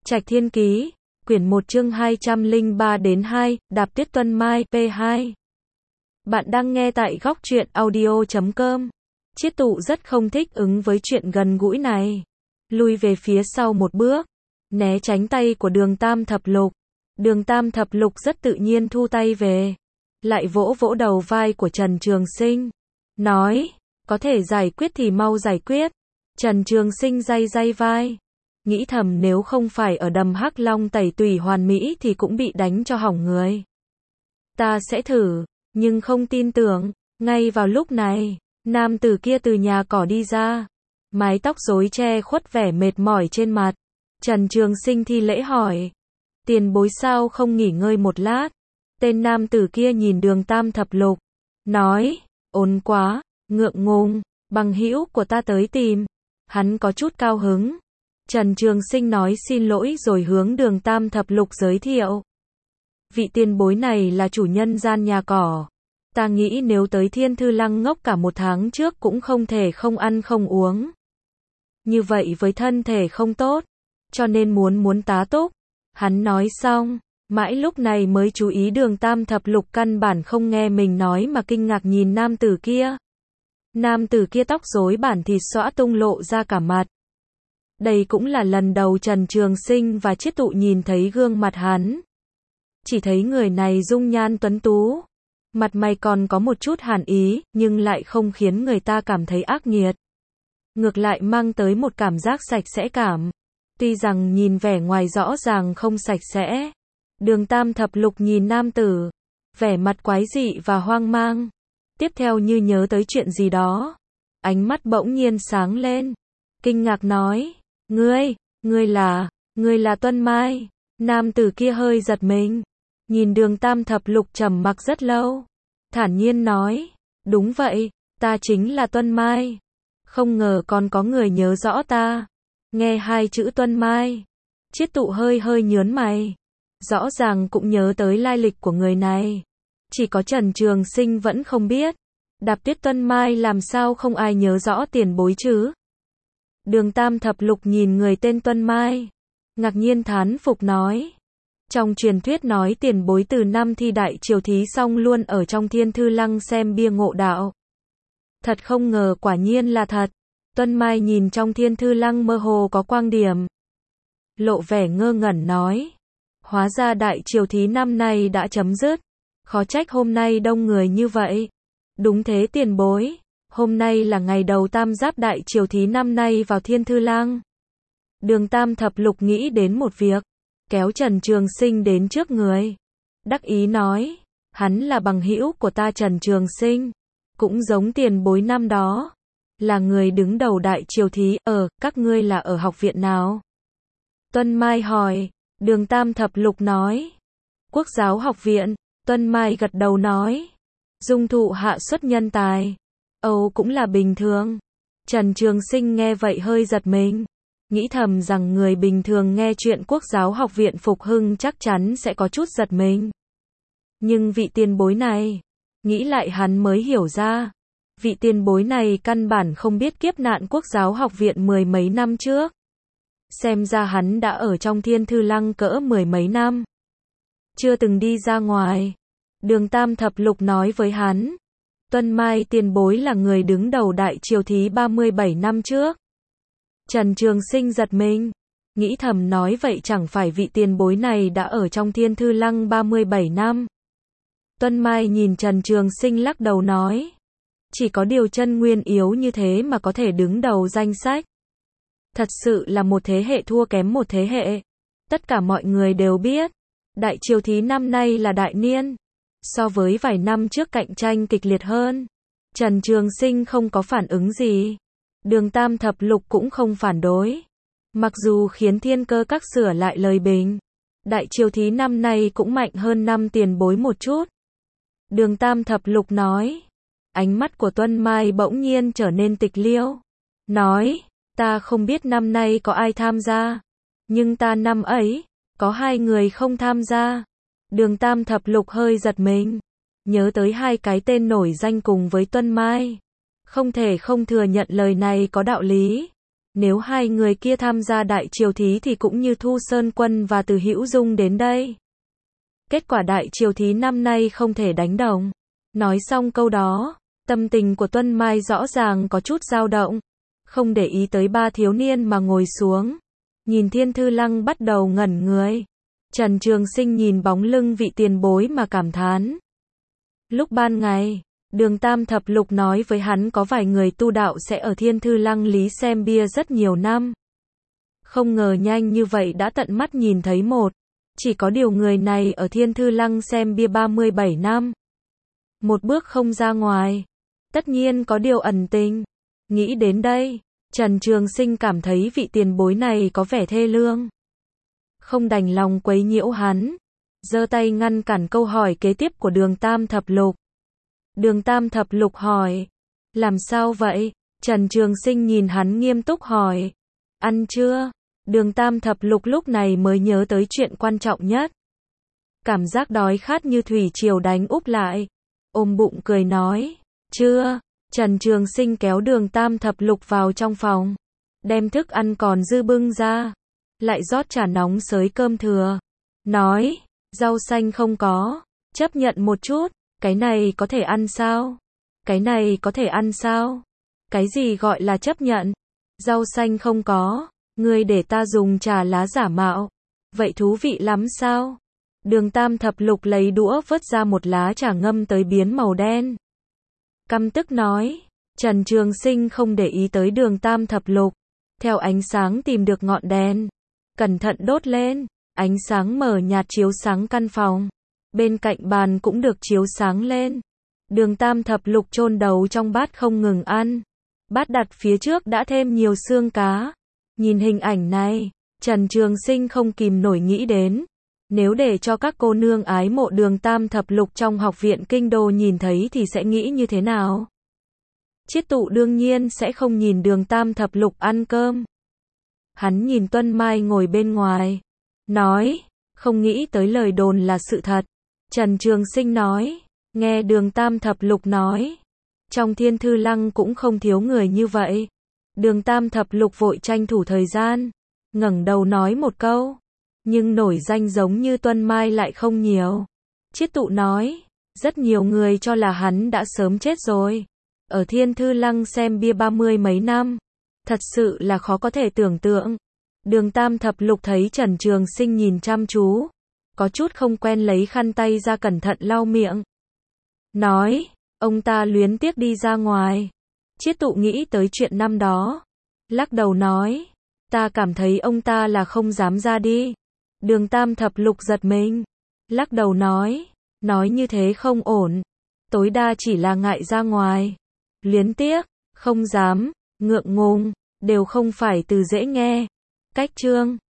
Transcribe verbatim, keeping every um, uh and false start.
Trạch Thiên Ký, quyển một chương hai trăm lẻ ba đến hai, Đạp Tuyết Tuân Mai, P hai. Bạn đang nghe tại góc truyện audio chấm com. Chiết Tụ rất không thích ứng với chuyện gần gũi này. Lui về phía sau một bước, né tránh tay của Đường Tam Thập Lục. Đường Tam Thập Lục rất tự nhiên thu tay về, lại vỗ vỗ đầu vai của Trần Trường Sinh, nói, có thể giải quyết thì mau giải quyết. Trần Trường Sinh day day vai, nghĩ thầm nếu không phải ở đầm Hắc Long tẩy tủy hoàn mỹ thì cũng bị đánh cho hỏng người. Ta sẽ thử, nhưng không tin tưởng. Ngay vào lúc này, nam tử kia từ nhà cỏ đi ra, mái tóc rối che khuất vẻ mệt mỏi trên mặt. Trần Trường Sinh thi lễ hỏi, tiền bối sao không nghỉ ngơi một lát? Tên nam tử kia nhìn Đường Tam Thập Lục, nói, ổn quá, ngượng ngùng, bằng hữu của ta tới tìm. Hắn có chút cao hứng. Trần Trường Sinh nói xin lỗi rồi hướng Đường Tam Thập Lục giới thiệu. Vị tiền bối này là chủ nhân gian nhà cỏ. Ta nghĩ nếu tới Thiên Thư Lăng ngốc cả một tháng trước cũng không thể không ăn không uống. Như vậy với thân thể không tốt, cho nên muốn muốn tá túc. Hắn nói xong, mãi lúc này mới chú ý Đường Tam Thập Lục căn bản không nghe mình nói mà kinh ngạc nhìn nam tử kia. Nam tử kia tóc rối bản thịt xõa tung lộ ra cả mặt. Đây cũng là lần đầu Trần Trường Sinh và Chiết Tụ nhìn thấy gương mặt hắn. Chỉ thấy người này dung nhan tuấn tú, mặt mày còn có một chút hàn ý, nhưng lại không khiến người ta cảm thấy ác nghiệt. Ngược lại mang tới một cảm giác sạch sẽ cảm. Tuy rằng nhìn vẻ ngoài rõ ràng không sạch sẽ, Đường Tam Thập Lục nhìn nam tử, vẻ mặt quái dị và hoang mang. Tiếp theo như nhớ tới chuyện gì đó, ánh mắt bỗng nhiên sáng lên, kinh ngạc nói, ngươi, ngươi là, ngươi là Tuân Mai. Nam tử kia hơi giật mình, nhìn Đường Tam Thập Lục trầm mặc rất lâu, thản nhiên nói, đúng vậy, ta chính là Tuân Mai. Không ngờ còn có người nhớ rõ ta. Nghe hai chữ Tuân Mai, Chiết Tụ hơi hơi nhướng mày, rõ ràng cũng nhớ tới lai lịch của người này. Chỉ có Trần Trường Sinh vẫn không biết. Đạp Tuyết Tuân Mai làm sao không ai nhớ rõ tiền bối chứ? Đường Tam Thập Lục nhìn người tên Tuân Mai, ngạc nhiên thán phục nói. Trong truyền thuyết nói tiền bối từ năm thi đại triều thí xong luôn ở trong Thiên Thư Lăng xem bia ngộ đạo. Thật không ngờ quả nhiên là thật. Tuân Mai nhìn trong Thiên Thư Lăng mơ hồ có quang điểm, lộ vẻ ngơ ngẩn nói. Hóa ra đại triều thí năm nay đã chấm dứt. Khó trách hôm nay đông người như vậy. Đúng thế tiền bối, hôm nay là ngày đầu tam giáp đại triều thí năm nay vào Thiên Thư Lăng. Đường Tam Thập Lục nghĩ đến một việc, kéo Trần Trường Sinh đến trước người, đắc ý nói, hắn là bằng hữu của ta Trần Trường Sinh, cũng giống tiền bối năm đó, là người đứng đầu đại triều thí. Ở, các ngươi là ở học viện nào? Tuân Mai hỏi. Đường Tam Thập Lục nói, Quốc giáo học viện. Tuân Mai gật đầu nói, dung thụ hạ xuất nhân tài, Âu cũng là bình thường. Trần Trường Sinh nghe vậy hơi giật mình, nghĩ thầm rằng người bình thường nghe chuyện Quốc giáo học viện phục hưng chắc chắn sẽ có chút giật mình. Nhưng vị tiền bối này, nghĩ lại hắn mới hiểu ra, vị tiền bối này căn bản không biết kiếp nạn Quốc giáo học viện mười mấy năm trước. Xem ra hắn đã ở trong Thiên Thư Lăng cỡ mười mấy năm, chưa từng đi ra ngoài. Đường Tam Thập Lục nói với hắn, Tuân Mai tiền bối là người đứng đầu đại triều thí ba mươi bảy năm trước. Trần Trường Sinh giật mình, nghĩ thầm nói vậy chẳng phải vị tiền bối này đã ở trong Thiên Thư Lăng ba mươi bảy năm. Tuân Mai nhìn Trần Trường Sinh lắc đầu nói, chỉ có điều chân nguyên yếu như thế mà có thể đứng đầu danh sách. Thật sự là một thế hệ thua kém một thế hệ. Tất cả mọi người đều biết, đại triều thí năm nay là đại niên, so với vài năm trước cạnh tranh kịch liệt hơn. Trần Trường Sinh không có phản ứng gì, Đường Tam Thập Lục cũng không phản đối. Mặc dù khiến Thiên Cơ Các sửa lại lời bình, đại triều thí năm nay cũng mạnh hơn năm tiền bối một chút. Đường Tam Thập Lục nói, ánh mắt của Tuân Mai bỗng nhiên trở nên tịch liêu, nói, ta không biết năm nay có ai tham gia, nhưng ta năm ấy, có hai người không tham gia. Đường Tam Thập Lục hơi giật mình, nhớ tới hai cái tên nổi danh cùng với Tuân Mai, không thể không thừa nhận lời này có đạo lý. Nếu hai người kia tham gia đại triều thí thì cũng như Thu Sơn Quân và Từ Hữu Dung đến đây. Kết quả đại triều thí năm nay không thể đánh đồng. Nói xong câu đó, tâm tình của Tuân Mai rõ ràng có chút dao động. Không để ý tới ba thiếu niên mà ngồi xuống. Nhìn Thiên Thư Lăng bắt đầu ngẩn người. Trần Trường Sinh nhìn bóng lưng vị tiền bối mà cảm thán. Lúc ban ngày, Đường Tam Thập Lục nói với hắn có vài người tu đạo sẽ ở Thiên Thư Lăng lý xem bia rất nhiều năm. Không ngờ nhanh như vậy đã tận mắt nhìn thấy một. Chỉ có điều người này ở Thiên Thư Lăng xem bia ba mươi bảy năm. Một bước không ra ngoài. Tất nhiên có điều ẩn tình. Nghĩ đến đây, Trần Trường Sinh cảm thấy vị tiền bối này có vẻ thê lương. Không đành lòng quấy nhiễu hắn. Giơ tay ngăn cản câu hỏi kế tiếp của Đường Tam Thập Lục. Đường Tam Thập Lục hỏi. Làm sao vậy? Trần Trường Sinh nhìn hắn nghiêm túc hỏi. Ăn chưa? Đường Tam Thập Lục lúc này mới nhớ tới chuyện quan trọng nhất. Cảm giác đói khát như thủy triều đánh úp lại. Ôm bụng cười nói. Chưa. Trần Trường Sinh kéo Đường Tam Thập Lục vào trong phòng. Đem thức ăn còn dư bưng ra. Lại rót trà nóng xới cơm thừa. Nói. Rau xanh không có. Chấp nhận một chút. Cái này có thể ăn sao? Cái này có thể ăn sao? Cái gì gọi là chấp nhận? Rau xanh không có. Ngươi để ta dùng trà lá giả mạo. Vậy thú vị lắm sao? Đường Tam Thập Lục lấy đũa vớt ra một lá trà ngâm tới biến màu đen. Căm tức nói. Trần Trường Sinh không để ý tới Đường Tam Thập Lục. Theo ánh sáng tìm được ngọn đèn. Cẩn thận đốt lên. Ánh sáng mờ nhạt chiếu sáng căn phòng. Bên cạnh bàn cũng được chiếu sáng lên. Đường Tam Thập Lục chôn đầu trong bát không ngừng ăn. Bát đặt phía trước đã thêm nhiều xương cá. Nhìn hình ảnh này, Trần Trường Sinh không kìm nổi nghĩ đến. Nếu để cho các cô nương ái mộ Đường Tam Thập Lục trong học viện kinh đô nhìn thấy thì sẽ nghĩ như thế nào? Chiết Tụ đương nhiên sẽ không nhìn Đường Tam Thập Lục ăn cơm. Hắn nhìn Tuân Mai ngồi bên ngoài. Nói, không nghĩ tới lời đồn là sự thật. Trần Trường Sinh nói, nghe Đường Tam Thập Lục nói. Trong Thiên Thư Lăng cũng không thiếu người như vậy. Đường Tam Thập Lục vội tranh thủ thời gian. ngẩng đầu nói một câu. Nhưng nổi danh giống như Tuân Mai lại không nhiều. Chiết Tụ nói, rất nhiều người cho là hắn đã sớm chết rồi. Ở Thiên Thư Lăng xem bia ba mươi mấy năm. Thật sự là khó có thể tưởng tượng. Đường Tam Thập Lục thấy Trần Trường Sinh nhìn chăm chú. Có chút không quen lấy khăn tay ra cẩn thận lau miệng. Nói, ông ta luyến tiếc đi ra ngoài. Chiết Tụ nghĩ tới chuyện năm đó. Lắc đầu nói, ta cảm thấy ông ta là không dám ra đi. Đường Tam Thập Lục giật mình. Lắc đầu nói, nói như thế không ổn. Tối đa chỉ là ngại ra ngoài. Luyến tiếc, không dám, ngượng ngùng, đều không phải từ dễ nghe. Cách chương